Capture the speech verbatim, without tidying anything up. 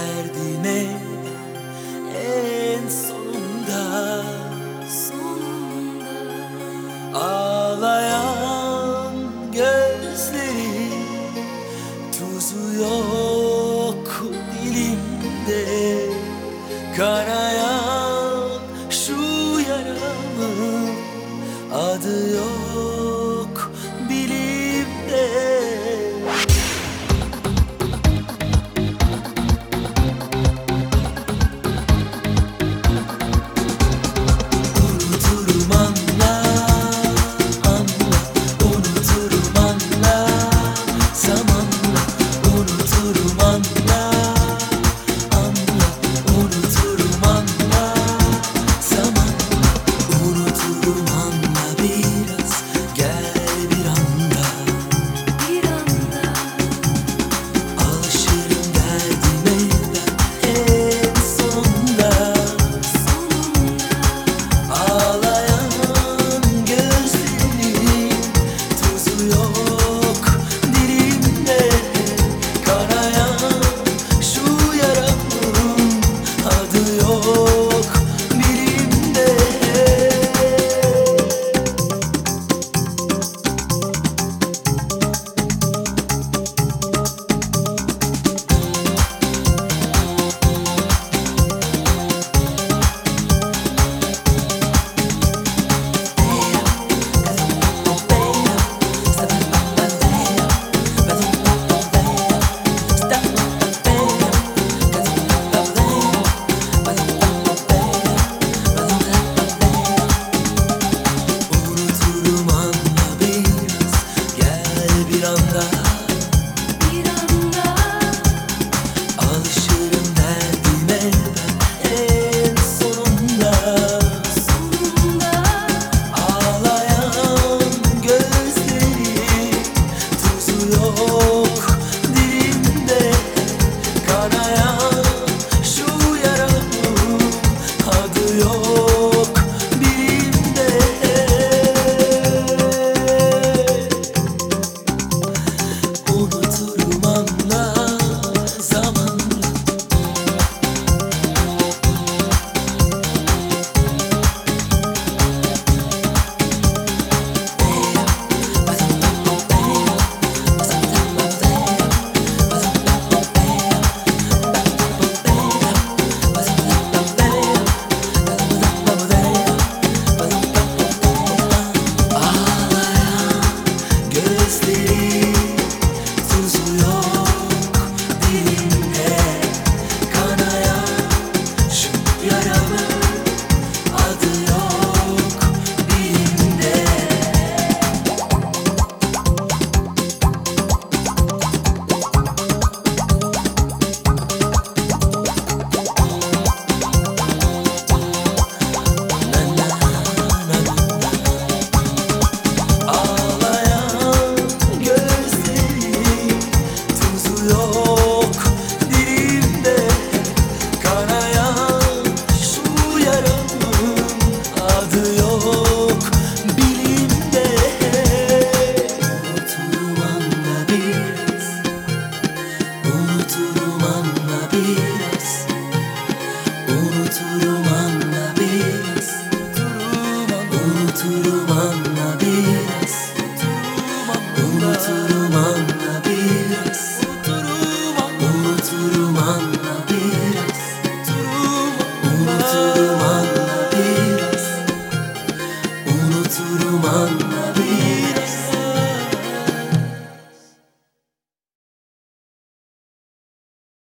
derdime en sonunda, sonunda ağlayan gözleri, tuzu yok dilimde, kanayan şu yaramın adı yok bilimde. Unuturum anla, anla, unuturum anla, zamanla, unuturum anla, anla, unuturum anla, zamanla, unuturum anla biraz, gel bir anda, bir anda, alışırım derdime ben en sonunda, sonunda, ağlayan gözlerin, tuzu yok dilimde, kanayan şu yaramın adı yok bilimde. Unuturum anla biraz, gel bir anda, bir anda, alışırım derdime ben en sonunda, sonunda, ağlayan gözleri, tuzu yok dilimde, kanayan şu yaramın adı yok bilimde. Unuturum anla, zamanla, ağlayan gözleri, tuzu yok dilimde, kanayan şu yaramın adı yok bilimde. Ağlayan gözleri, tuzu yok dilimde, kanayan şu yaramın adı yok bilimde. Unuturum anla biraz, unuturum anla biraz, unuturum anla biraz, unuturum anla biraz, unuturum anla biraz, unuturum anla biraz, unuturum anla biraz, unuturum anla biraz.